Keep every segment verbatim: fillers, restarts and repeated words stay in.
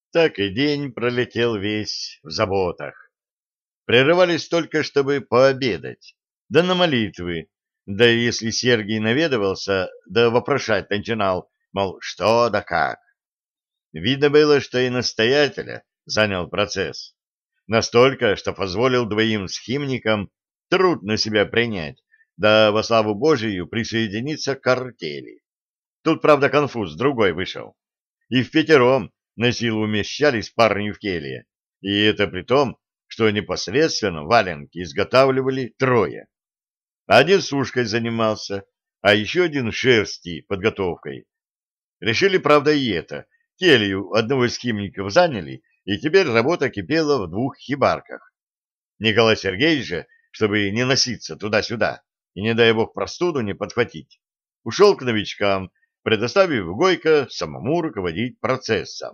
Так и день пролетел весь в заботах. Прерывались только, чтобы пообедать, да на молитвы. Да и если Сергий наведывался, да вопрошать начинал, мол, что да как. Видно было, что и настоятеля занял процесс. Настолько, что позволил двоим схимникам труд на себя принять, да во славу Божию присоединиться к артели. Тут, правда, конфуз другой вышел. И впятером на силу умещались парни в келье. И это при том, что непосредственно валенки изготавливали трое. Один сушкой занимался, а еще один шерсти подготовкой. Решили, правда, и это. Келью одного из химников заняли, и теперь работа кипела в двух хибарках. Николай Сергеевич же, чтобы не носиться туда-сюда и, не дай бог, простуду не подхватить, ушел к новичкам, предоставив Гойко самому руководить процессом.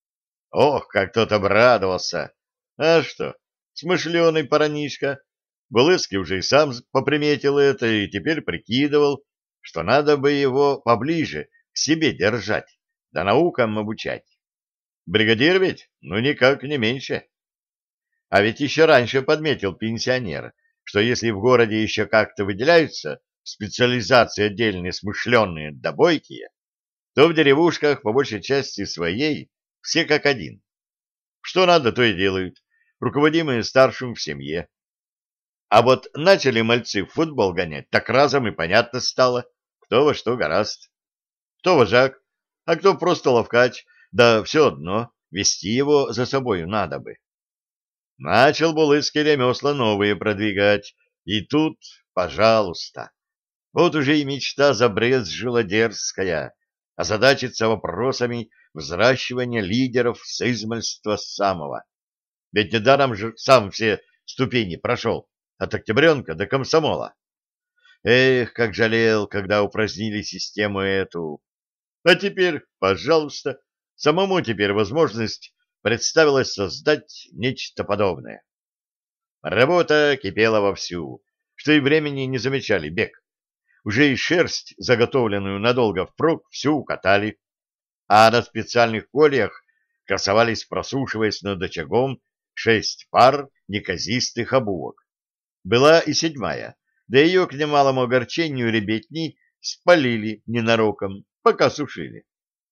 Ох, как тот обрадовался! А что, смышленый парнишка. Булыцкий уже и сам поприметил это и теперь прикидывал, что надо бы его поближе к себе держать, да наукам обучать. Бригадир ведь? Ну, никак не меньше. А ведь еще раньше подметил пенсионер, что если в городе еще как-то выделяются специализации отдельные смышленные да бойкие, то в деревушках по большей части своей все как один. Что надо, то и делают, руководимые старшим в семье. А вот начали мальцы в футбол гонять, так разом и понятно стало, кто во что гораст. Кто вожак, а кто просто ловкач, да все одно вести его за собою надо бы. Начал Булыцкий ремесла новые продвигать, и тут, пожалуйста, вот уже и мечта забрезжила дерзкая, озадачиться вопросами взращивания лидеров с измальства самого. Ведь недаром же сам все ступени прошел, от октябренка до комсомола. Эх, как жалел, когда упразднили систему эту. А теперь, пожалуйста, самому теперь возможность представилась создать нечто подобное. Работа кипела вовсю, что и времени не замечали бег. Уже и шерсть, заготовленную надолго впрок, всю укатали, а на специальных кольях красовались, просушиваясь над очагом, шесть пар неказистых обувок. Была и седьмая, да ее к немалому огорчению ребятни спалили ненароком, пока сушили.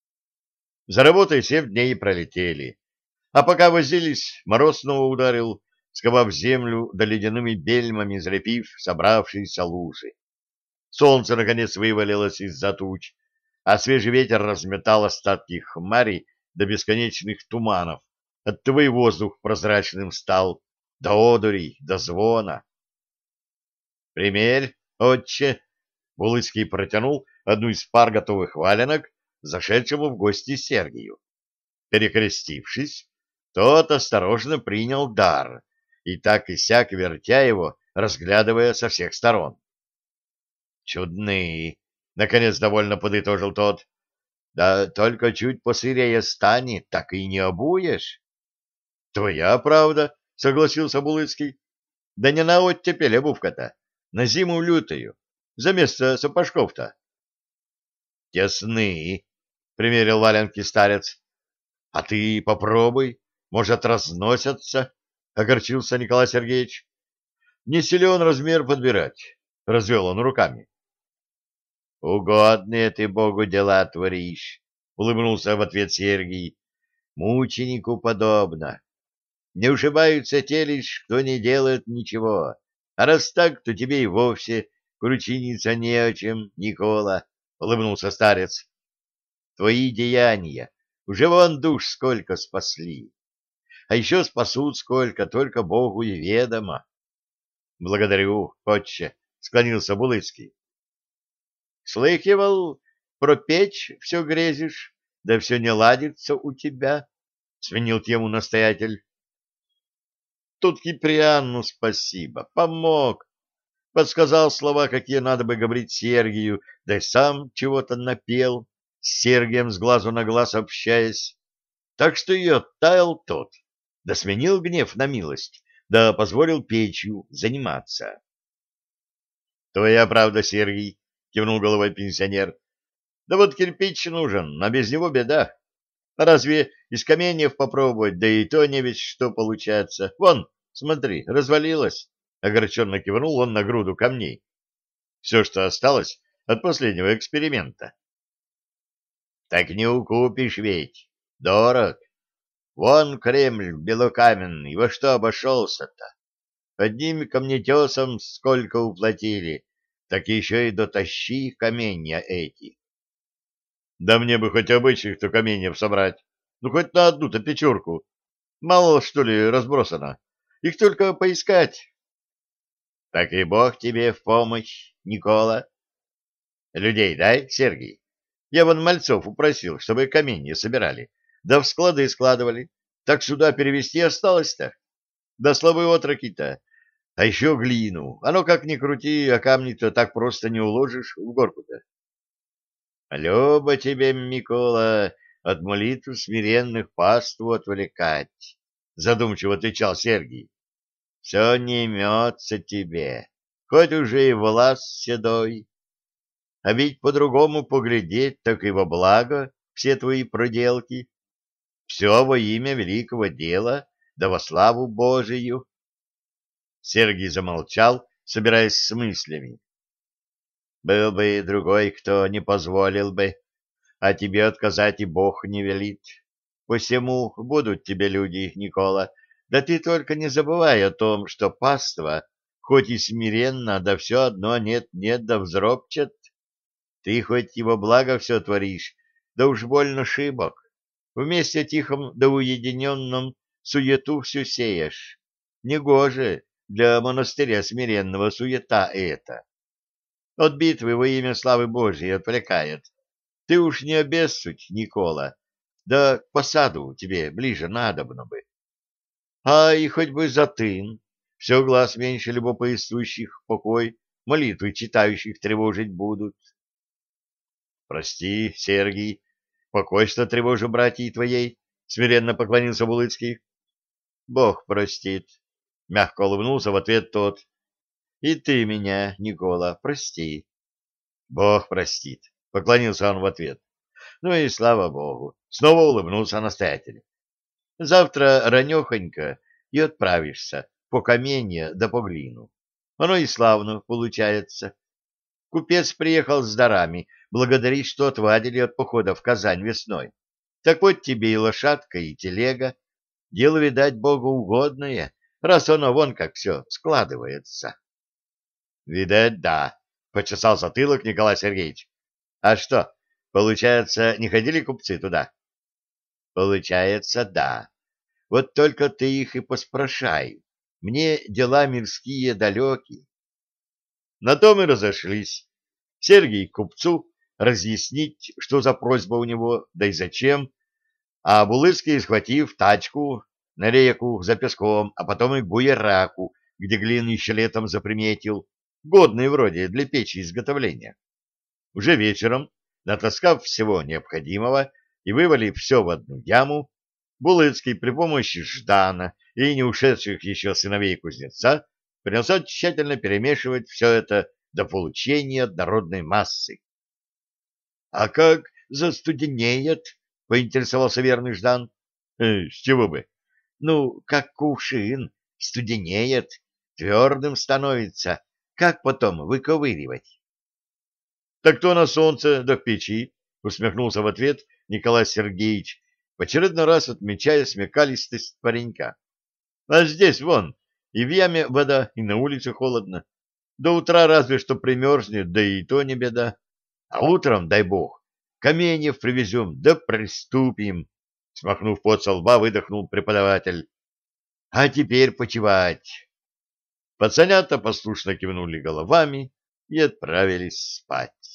За работой семь дней пролетели, а пока возились, мороз снова ударил, сковав землю да ледяными бельмами залепив собравшиеся лужи. Солнце, наконец, вывалилось из-за туч, а свежий ветер разметал остатки хмарей до бесконечных туманов, оттого и воздух прозрачным стал, до одурей, до звона. «Примерь, отче!» — Булыцкий протянул одну из пар готовых валенок зашедшему в гости Сергию. Перекрестившись, тот осторожно принял дар и так и сяк вертя его, разглядывая со всех сторон. «Чудные!» — наконец довольно подытожил тот. «Да только чуть посырее станет, так и не обуешь». «Твоя правда», — согласился Булыцкий. «Да не на оттепель обувка-то, на зиму лютую, за место сапожков-то». «Тесны», — примерил валенки старец. «А ты попробуй, может, разносятся», — огорчился Николай Сергеевич. «Не силен размер подбирать», — развел он руками. «Угодные ты Богу дела творишь», — улыбнулся в ответ Сергий. «Мученику подобно. Не ушибаются те лишь, кто не делает ничего. А раз так, то тебе и вовсе кручиниться не о чем, Никола», — улыбнулся старец. «Твои деяния уже вон душ сколько спасли. А еще спасут сколько, только Богу и ведомо». «Благодарю, отче», — склонился Булыцкий. «Слыхивал, про печь все грезишь, да все не ладится у тебя», — сменил тему настоятель. «Тут Киприану спасибо, помог, подсказал слова, какие надо бы говорить Сергию, да и сам чего-то напел, с Сергием с глазу на глаз общаясь, так что и оттаял тот, да сменил гнев на милость, да позволил печью заниматься». «Твоя правда, Сергий», — кивнул головой пенсионер. «Да вот кирпич нужен, а без него беда. Разве из каменьев попробовать, да и то не ведь что получается. Вон, смотри, развалилось. Огорченно кивнул он на груду камней. Все, что осталось от последнего эксперимента. Так не укупишь ведь. Дорог. Вон Кремль белокаменный, во что обошелся-то? Одним камнетесом сколько уплатили, так еще и дотащи каменья эти. Да мне бы хоть обычных-то каменьев собрать, ну хоть на одну-то печурку. Мало, что ли, разбросано. Их только поискать. Так и Бог тебе в помощь, Никола. Людей дай, Сергей. Я вон мальцов упросил, чтобы каменья собирали, да в склады складывали. Так сюда перевезти осталось-то. Да слабые отроки-то. А еще глину. Оно как ни крути, а камни-то так просто не уложишь в горку-то. Люба тебе, Микола, от молитв смиренных паству отвлекать, задумчиво отвечал Сергий. Все не имется тебе, хоть уже и волос седой. А ведь по-другому поглядеть, так и во благо все твои проделки. Все во имя великого дела, да во славу Божию. Сергий замолчал, собираясь с мыслями. Был бы другой, кто не позволил бы, а тебе отказать и Бог не велит. Посему будут тебе люди, Никола, да ты только не забывай о том, что паства, хоть и смиренно, да все одно нет-нет, да взропчет. Ты хоть его благо все творишь, да уж больно шибок. Вместе тихом да уединенном суету всю сеешь. Негоже для монастыря смиренного суета это. От битвы во имя славы Божией отвлекает. Ты уж не обессудь, Никола, да к посаду тебе ближе надобно бы. А и хоть бы затын, все глаз меньше любопытствующих покой, молитвы читающих тревожить будут. Прости, Сергий, покой, что тревожу братьей твоей, смиренно поклонился Булыцкий. Бог простит, мягко улыбнулся в ответ тот. И ты меня, Никола, прости. Бог простит, поклонился он в ответ. Ну и слава богу. Снова улыбнулся настоятель. Завтра ранехонько и отправишься по каменье да по глину. Оно и славно получается. Купец приехал с дарами, благодарить, что отвадили от похода в Казань весной. Так вот тебе и лошадка, и телега. Дело, видать, Богу угодное, раз оно вон как все складывается. Видать, да, почесал затылок Николай Сергеевич. А что, получается, не ходили купцы туда? Получается, да. Вот только ты их и поспрашай. Мне дела мирские далеки. На том и разошлись. Сергей купцу разъяснить, что за просьба у него, да и зачем, а Булырский, схватив тачку, на реку за песком, а потом и к буераку, где глину еще летом заприметил, годный вроде для печи изготовления. Уже вечером, натаскав всего необходимого и вывалив все в одну яму, Булыцкий при помощи Ждана и не ушедших еще сыновей кузнеца принялся тщательно перемешивать все это до получения однородной массы. — А как застуденеет? — поинтересовался верный Ждан. Э, — С чего бы? — Ну, как кувшин, студенеет, твердым становится. Как потом выковыривать? — Так то на солнце, да в печи, — усмехнулся в ответ Николай Сергеевич, в очередной раз отмечая смекалистость паренька. — А здесь, вон, и в яме вода, и на улице холодно. До утра разве что примерзнет, да и то не беда. А утром, дай бог, каменьев привезем, да приступим. Смахнув пот со лба, выдохнул преподаватель. — А теперь почивать. Пацанята послушно кивнули головами и отправились спать.